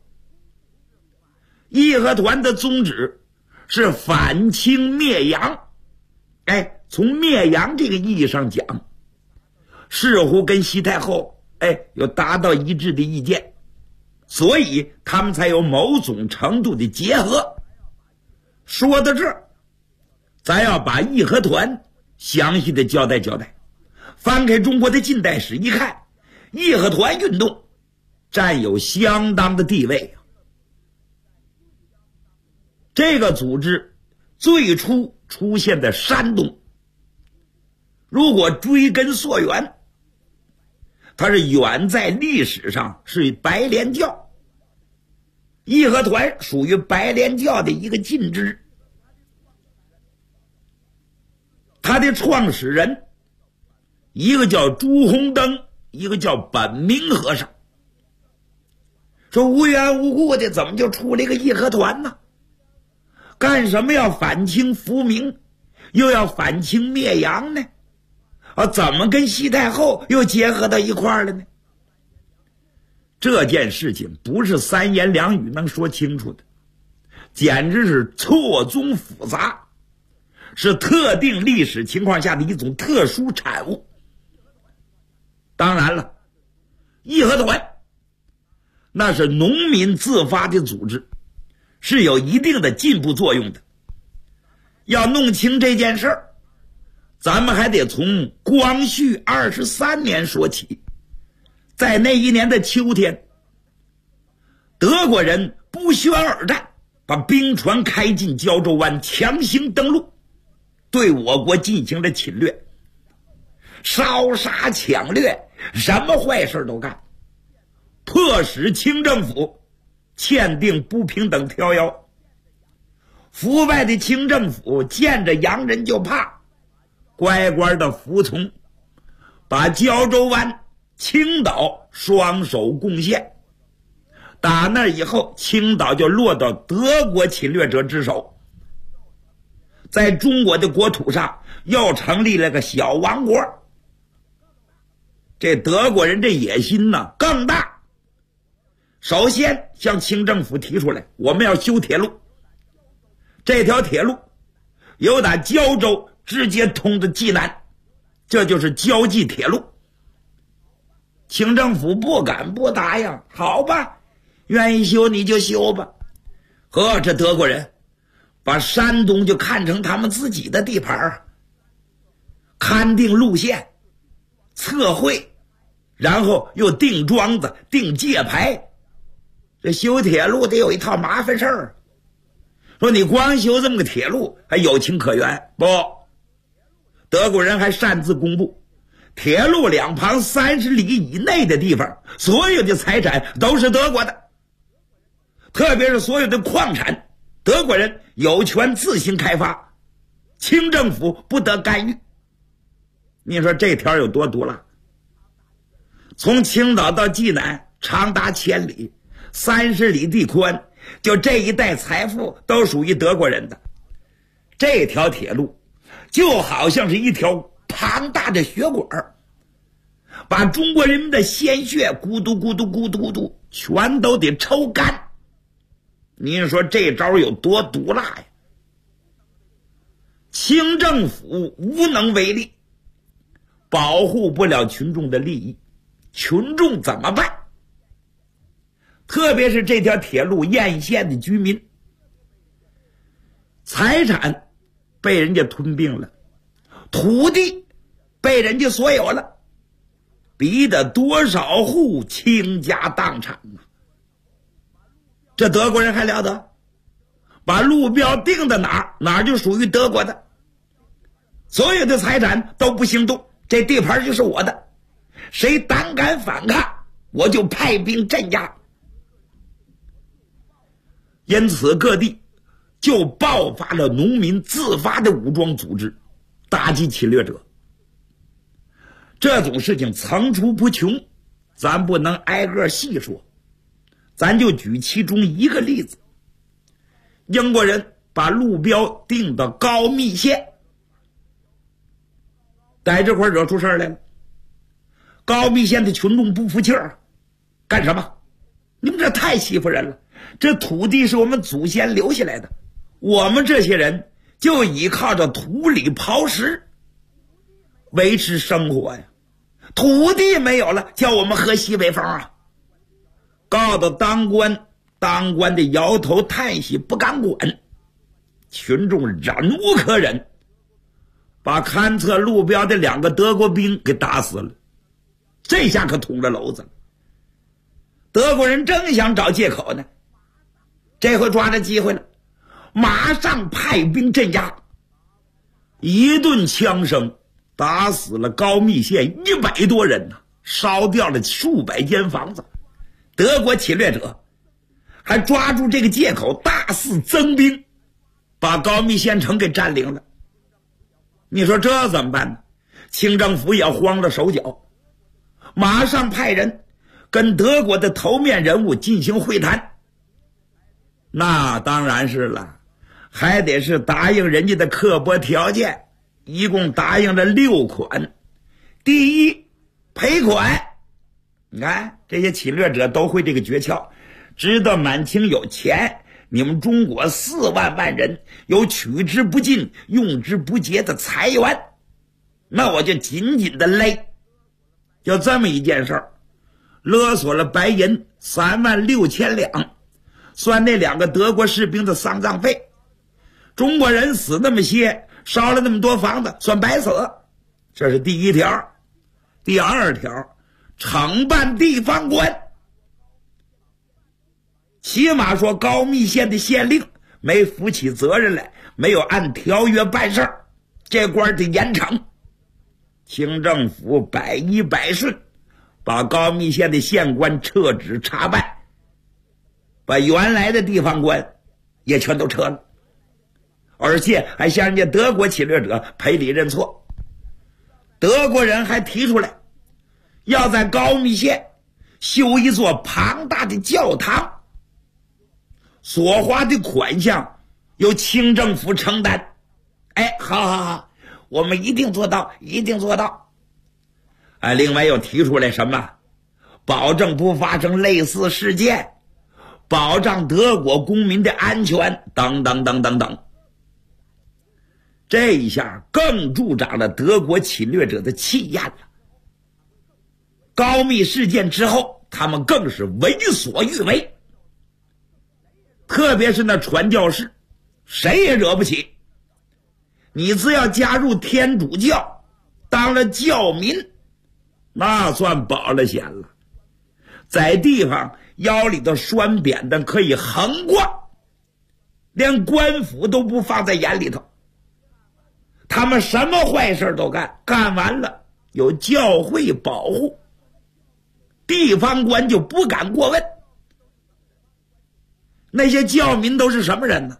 义和团的宗旨是反清灭洋， 从灭洋这个意义上讲，似乎跟西太后有达到一致的意见，所以他们才有某种程度的结合。说到这儿，咱要把义和团详细的交代交代。翻开中国的近代史一看，义和团运动占有相当的地位。这个组织最初出现在山东，如果追根溯源，它是远在历史上是白莲教，义和团属于白莲教的一个近支。他的创始人一个叫朱洪登，一个叫本明和尚，说无缘无故的怎么就出了一个义和团呢？干什么要反清复明，又要反清灭洋呢？怎么跟西太后又结合到一块儿了呢？这件事情不是三言两语能说清楚的，简直是错综复杂，是特定历史情况下的一种特殊产物。当然了，义和团那是农民自发的组织，是有一定的进步作用的。要弄清这件事儿，咱们还得从光绪23年说起。在那一年的秋天，德国人不宣而战，把兵船开进胶州湾，强行登陆，对我国进行了侵略，烧杀抢掠，什么坏事都干，迫使清政府签订不平等条约。腐败的清政府见着洋人就怕，乖乖的服从，把胶州湾、青岛双手贡献。打那以后，青岛就落到德国侵略者之手，在中国的国土上又成立了个小王国。这德国人这野心呢更大，首先向清政府提出来，我们要修铁路。这条铁路由打胶州直接通到济南，这就是胶济铁路。清政府不敢不答应，好吧，愿意修你就修吧。这德国人把山东就看成他们自己的地盘，勘定路线，测绘，然后又定桩子，定界牌。这修铁路得有一套麻烦事儿。说你光修这么个铁路还有情可原，不，德国人还擅自公布，铁路两旁30里以内的地方，所有的财产都是德国的，特别是所有的矿产，德国人有权自行开发，清政府不得干预。你说这条有多毒辣？从青岛到济南长达1000里，30里地宽，就这一带财富都属于德国人的。这条铁路就好像是一条庞大的血管，把中国人民的鲜血咕嘟咕嘟咕嘟咕嘟全都得抽干。您说这招有多毒辣呀？清政府无能为力，保护不了群众的利益，群众怎么办？特别是这条铁路沿线的居民，财产被人家吞并了，土地被人家所有了，逼得多少户倾家荡产呢？这德国人还了得，把路标定到哪儿就属于德国的，所有的财产都不行动，这地盘就是我的，谁胆敢反抗，我就派兵镇压。因此各地就爆发了农民自发的武装组织，打击侵略者。这种事情层出不穷，咱不能挨个细说，咱就举其中一个例子。英国人把路标定到高密县，在这块惹出事来了。高密县的群众不服气儿，干什么？你们这太欺负人了，这土地是我们祖先留下来的，我们这些人就依靠着土里刨食维持生活呀。土地没有了，叫我们喝西北风啊！告到当官的摇头叹息，不敢管。群众忍无可忍，把勘测路标的2个德国兵给打死了。这下可捅了篓子了。德国人正想找借口呢，这回抓着机会了，马上派兵镇压。一顿枪声打死了高密县100多人呢，烧掉了数百间房子。德国侵略者还抓住这个借口大肆增兵，把高密县城给占领了。你说这怎么办呢？清政府也慌了手脚，马上派人跟德国的头面人物进行会谈。那当然是了，还得是答应人家的刻薄条件，一共答应了6款。第一，赔款。你看这些侵略者都会这个诀窍，知道满清有钱，你们中国4万人有取之不尽用之不竭的财源，那我就紧紧的勒。就这么一件事儿，勒索了白银36000两，算那2个德国士兵的丧葬费。中国人死那么些，烧了那么多房子，算白死。这是第1条。第2条，惩办地方官。起码说高密县的县令没负起责任来，没有按条约办事儿，这官得严惩。清政府百依百顺，把高密县的县官撤职查办，把原来的地方官也全都撤了，而且还向人家德国侵略者赔礼认错。德国人还提出来要在高密县修一座庞大的教堂，所花的款项由清政府承担。哎，好，我们一定做到，一定做到。另外又提出来什么？保证不发生类似事件，保障德国公民的安全，等等等等等。这一下更助长了德国侵略者的气焰了。高密事件之后，他们更是为所欲为，特别是那传教士，谁也惹不起。你只要加入天主教，当了教民，那算保了险了。在地方腰里头拴扁担可以横挂，连官府都不放在眼里头。他们什么坏事都干，干完了有教会保护，地方官就不敢过问。那些教民都是什么人呢？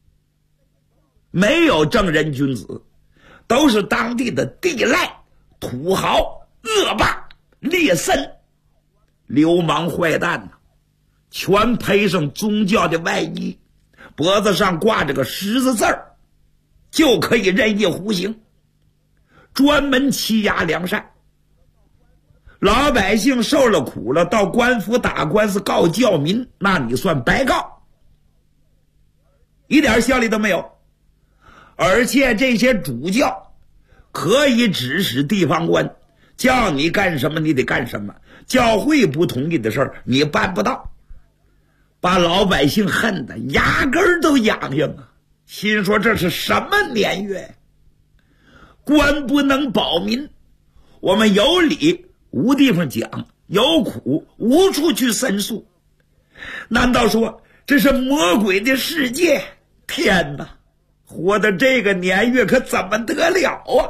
没有正人君子，都是当地的地赖、土豪、恶霸、劣绅、流氓坏蛋呢，全配上宗教的外衣，脖子上挂着个10字字儿，就可以任意胡行，专门欺压良善。老百姓受了苦了，到官府打官司告教民，那你算白告，一点效力都没有。而且这些主教可以指使地方官，叫你干什么你得干什么，教会不同意的事儿你办不到，把老百姓恨得牙根儿都痒痒啊！心说这是什么年月？官不能保民，我们有理无地方讲，有苦无处去申诉。难道说这是魔鬼的世界？天哪！活的这个年月可怎么得了啊！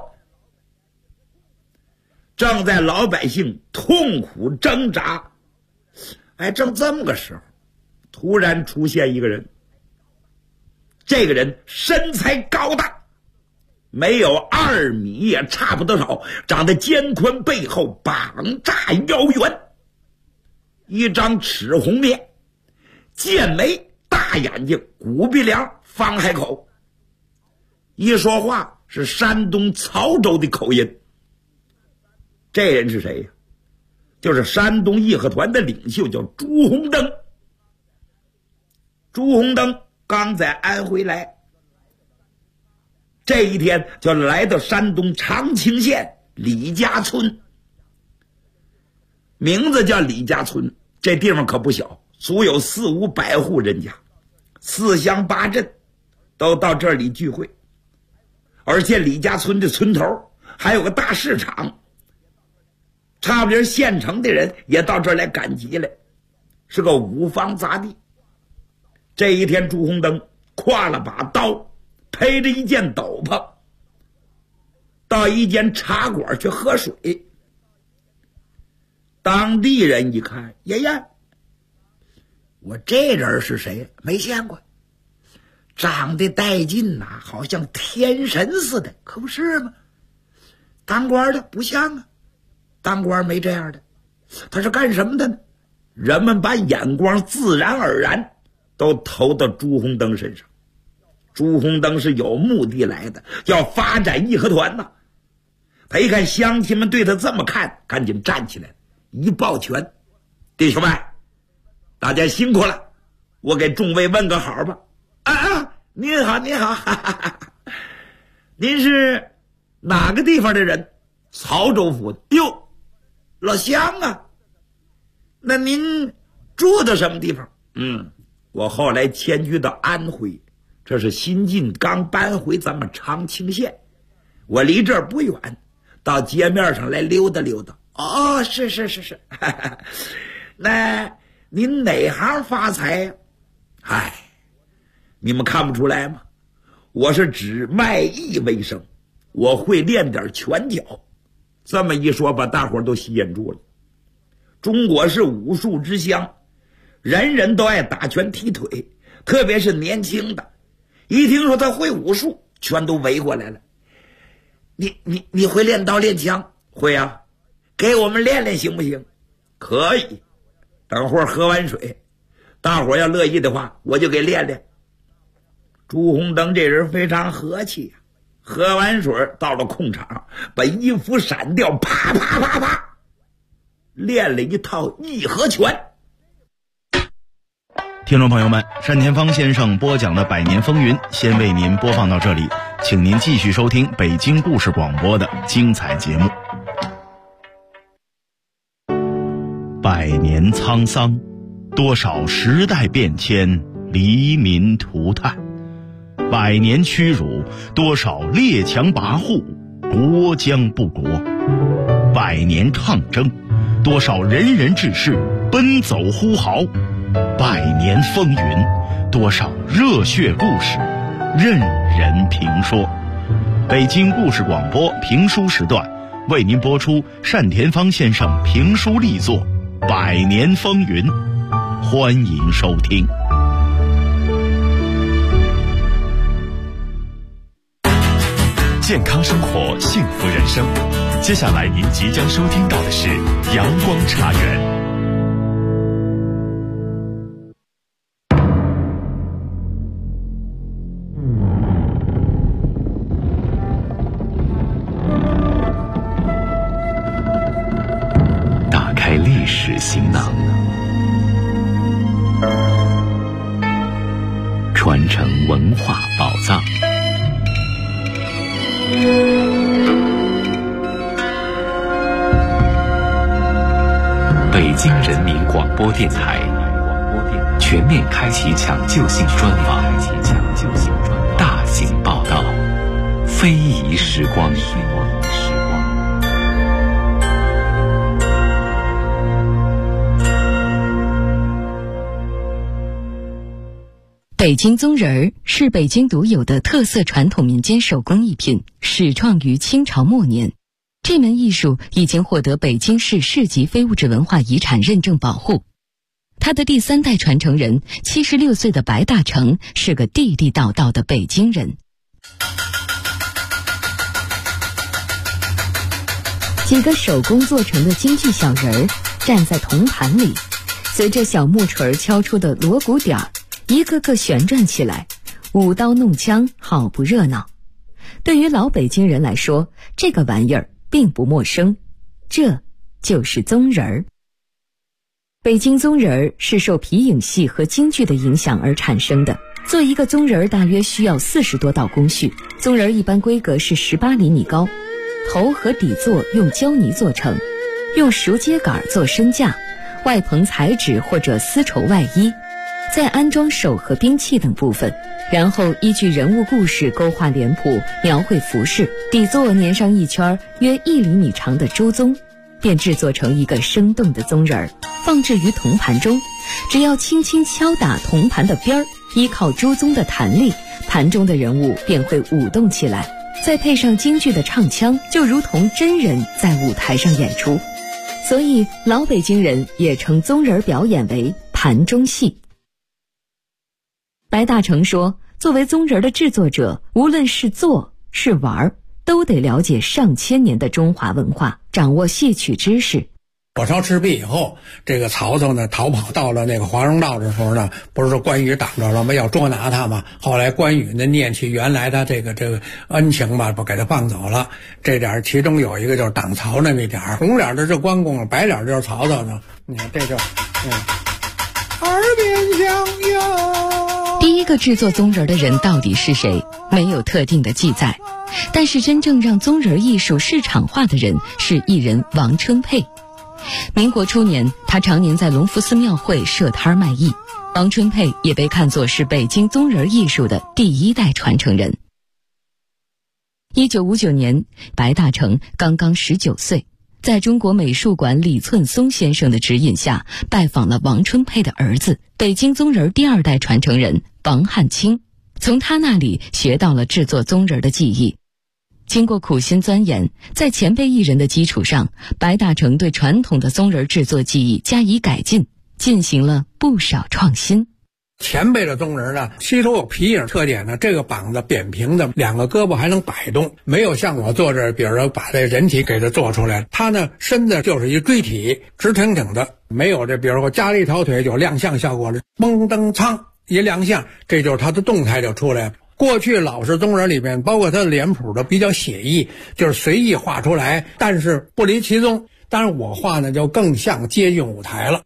正在老百姓痛苦挣扎，正这么个时候，突然出现一个人。这个人身材高大，没有2米也差不多少，长得肩宽背厚，膀炸腰圆，一张齿红面，剑眉，大眼睛，骨鼻梁，方海口，一说话是山东曹州的口音。这人是谁呀？就是山东义和团的领袖，叫朱鸿登。朱鸿登刚在安徽来，这一天就来到山东长清县李家村，名字叫李家村。这地方可不小，足有400-500户人家，4乡8镇都到这里聚会。而且李家村的村头还有个大市场，差不多县城的人也到这儿来赶集来，是个五方杂地。这一天，朱红灯挎了把刀，披着一件斗篷，到一间茶馆去喝水。当地人一看，爷爷，我这人是谁？没见过，长得带劲呐，好像天神似的，可不是吗？当官的不像啊，当官没这样的。他是干什么的呢？人们把眼光自然而然都投到朱红灯身上。朱红灯是有目的来的，要发展义和团呐。他一看乡亲们对他这么看，赶紧站起来，一抱拳：弟兄们，大家辛苦了，我给众位问个好吧。您好，您好，哈哈哈。您是哪个地方的人？曹州府。哟，老乡啊，那您住的什么地方？我后来迁居到安徽，这是新晋刚搬回咱们长清县，我离这儿不远，到街面上来溜达溜达。哦，是，哈哈。那您哪行发财呀？嗨，你们看不出来吗？我是只卖艺为生，我会练点拳脚。这么一说，把大伙都吸引住了。中国是武术之乡，人人都爱打拳踢腿，特别是年轻的，一听说他会武术，全都围过来了。你会练刀练枪？会啊，给我们练练行不行？可以，等会儿喝完水，大伙要乐意的话，我就给练练。朱红灯这人非常和气呀，喝完水到了空场，把衣服闪掉，啪啪啪啪，练了一套义和拳。 听众朋友们，单田芳先生播讲的《百年风云》先为您播放到这里，请您继续收听北京故事广播的精彩节目。100年沧桑，多少时代变迁，黎民涂炭；100年屈辱，多少列强跋扈，国将不国；100年抗争，多少仁人志士奔走呼号；100年风云，多少热血故事任人评说。北京故事广播评书时段为您播出单田芳先生评书力作《100年风云》，欢迎收听。 健康生活，幸福人生。接下来您即将收听到的是阳光茶园。打开历史行囊，传承文化宝藏。北京人民广播电台全面开启抢救性专访，大型报道，非遗时光。 北京宗人儿是北京独有的特色传统民间手工艺品，始创于清朝末年。这门艺术已经获得北京市市级非物质文化遗产认证保护。他的第3代传承人76岁的白大成是个地地道道的北京人。几个手工做成的京剧小人儿站在铜盘里，随着小木锤敲出的锣鼓点儿，一个个旋转起来，舞刀弄枪，好不热闹。对于老北京人来说，这个玩意儿并不陌生，这就是宗人儿。北京宗人儿是受皮影戏和京剧的影响而产生的。做一个宗人儿大约需要40多道工序，宗人儿一般规格是18厘米高。 头和底座用胶泥做成，用熟秸秆做身架，外棚彩纸或者丝绸外衣，再安装手和兵器等部分，然后依据人物故事勾画脸谱，描绘服饰，底座粘上一圈约1厘米长的猪鬃，便制作成一个生动的鬃人，放置于铜盘中。只要轻轻敲打铜盘的边儿，依靠猪鬃的弹力，盘中的人物便会舞动起来，再配上京剧的唱腔，就如同真人在舞台上演出。所以老北京人也称鬃人表演为盘中戏。白大成说，作为鬃人的制作者，无论是做是玩，都得了解上千年的中华文化，掌握戏曲知识。 火烧赤壁以后，这个曹操呢逃跑到了那个华容道的时候呢，不是说关羽挡着了吗？要捉拿他嘛。后来关羽呢念起原来他这个恩情吧，不给他放走了。这点其中有一个就是挡曹那么一点，红脸的是关公，白脸就是曹操呢。你看这就耳边响哟。 第一个制作鬃人的人到底是谁？没有特定的记载。但是真正让鬃人艺术市场化的人是艺人王春佩。民国初年，他常年在隆福寺庙会设摊卖艺。王春佩也被看作是北京鬃人艺术的第1代传承人。1959年，白大成刚刚19岁，在中国美术馆李寸松先生的指引下，拜访了王春佩的儿子，北京鬃人第2代传承人王汉卿，从他那里学到了制作鬃人的技艺。经过苦心钻研，在前辈艺人的基础上，白大成对传统的鬃人制作技艺加以改进，进行了不少创新。 前辈的鬃人呢，吸收有皮影特点呢，这个膀子扁平的，2个胳膊还能摆动，没有像我做这，比如说把这人体给它做出来，它呢身子就是一锥体，直挺挺的，没有这比如说加了一条腿有亮相效果了，嘣噔噌一亮相，这就是它的动态就出来了。过去老式鬃人里面，包括他的脸谱的比较写意，就是随意画出来，但是不离其宗。当然我画呢就更像接近舞台了。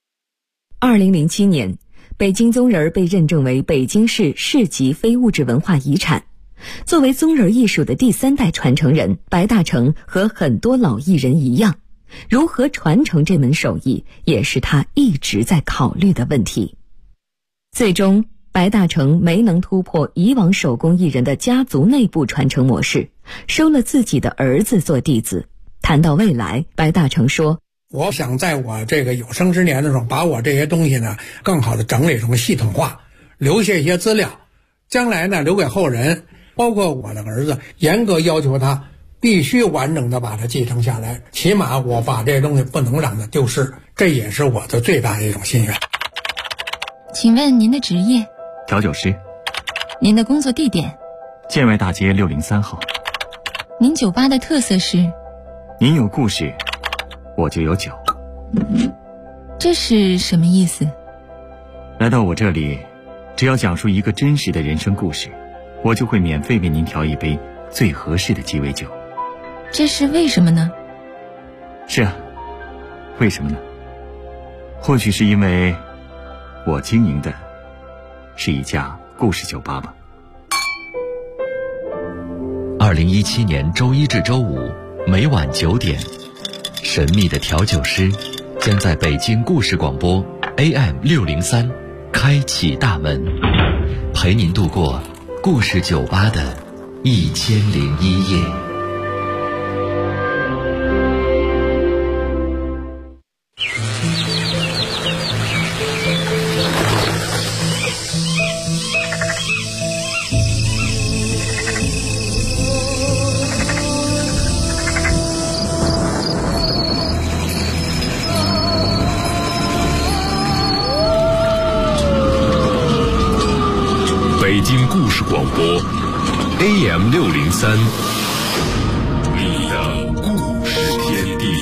2007年，北京鬃人被认证为北京市市级非物质文化遗产。作为鬃人艺术的第3代传承人，白大成和很多老艺人一样，如何传承这门手艺，也是他一直在考虑的问题。最终白大成没能突破以往手工艺人的家族内部传承模式，收了自己的儿子做弟子。谈到未来，白大成说， 我想在我这个有生之年的时候，把我这些东西呢更好的整理成系统化，留下一些资料，将来呢留给后人，包括我的儿子，严格要求他必须完整的把它继承下来，起码我把这些东西不能让它丢失，这也是我的最大的一种心愿。 请问您的职业？ 调酒师。 您的工作地点？ 建外大街603号。 您酒吧的特色是？ 您有故事，我就有酒。 这是什么意思？ 来到我这里，只要讲述一个真实的人生故事，我就会免费为您调一杯最合适的鸡尾酒。 这是为什么呢？ 是啊，为什么呢？或许是因为我经营的是一家故事酒吧吧。 2017年周一至周五每晚9点，神秘的调酒师将在北京故事广播 AM603开启大门，陪您度过故事酒吧的1001夜。 北京故事广播 AM603，你的故事天地。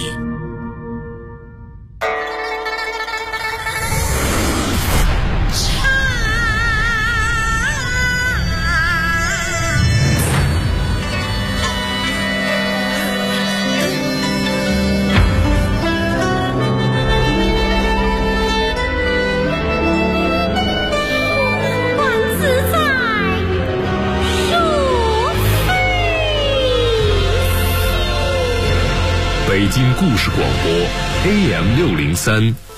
北京故事广播 AM603。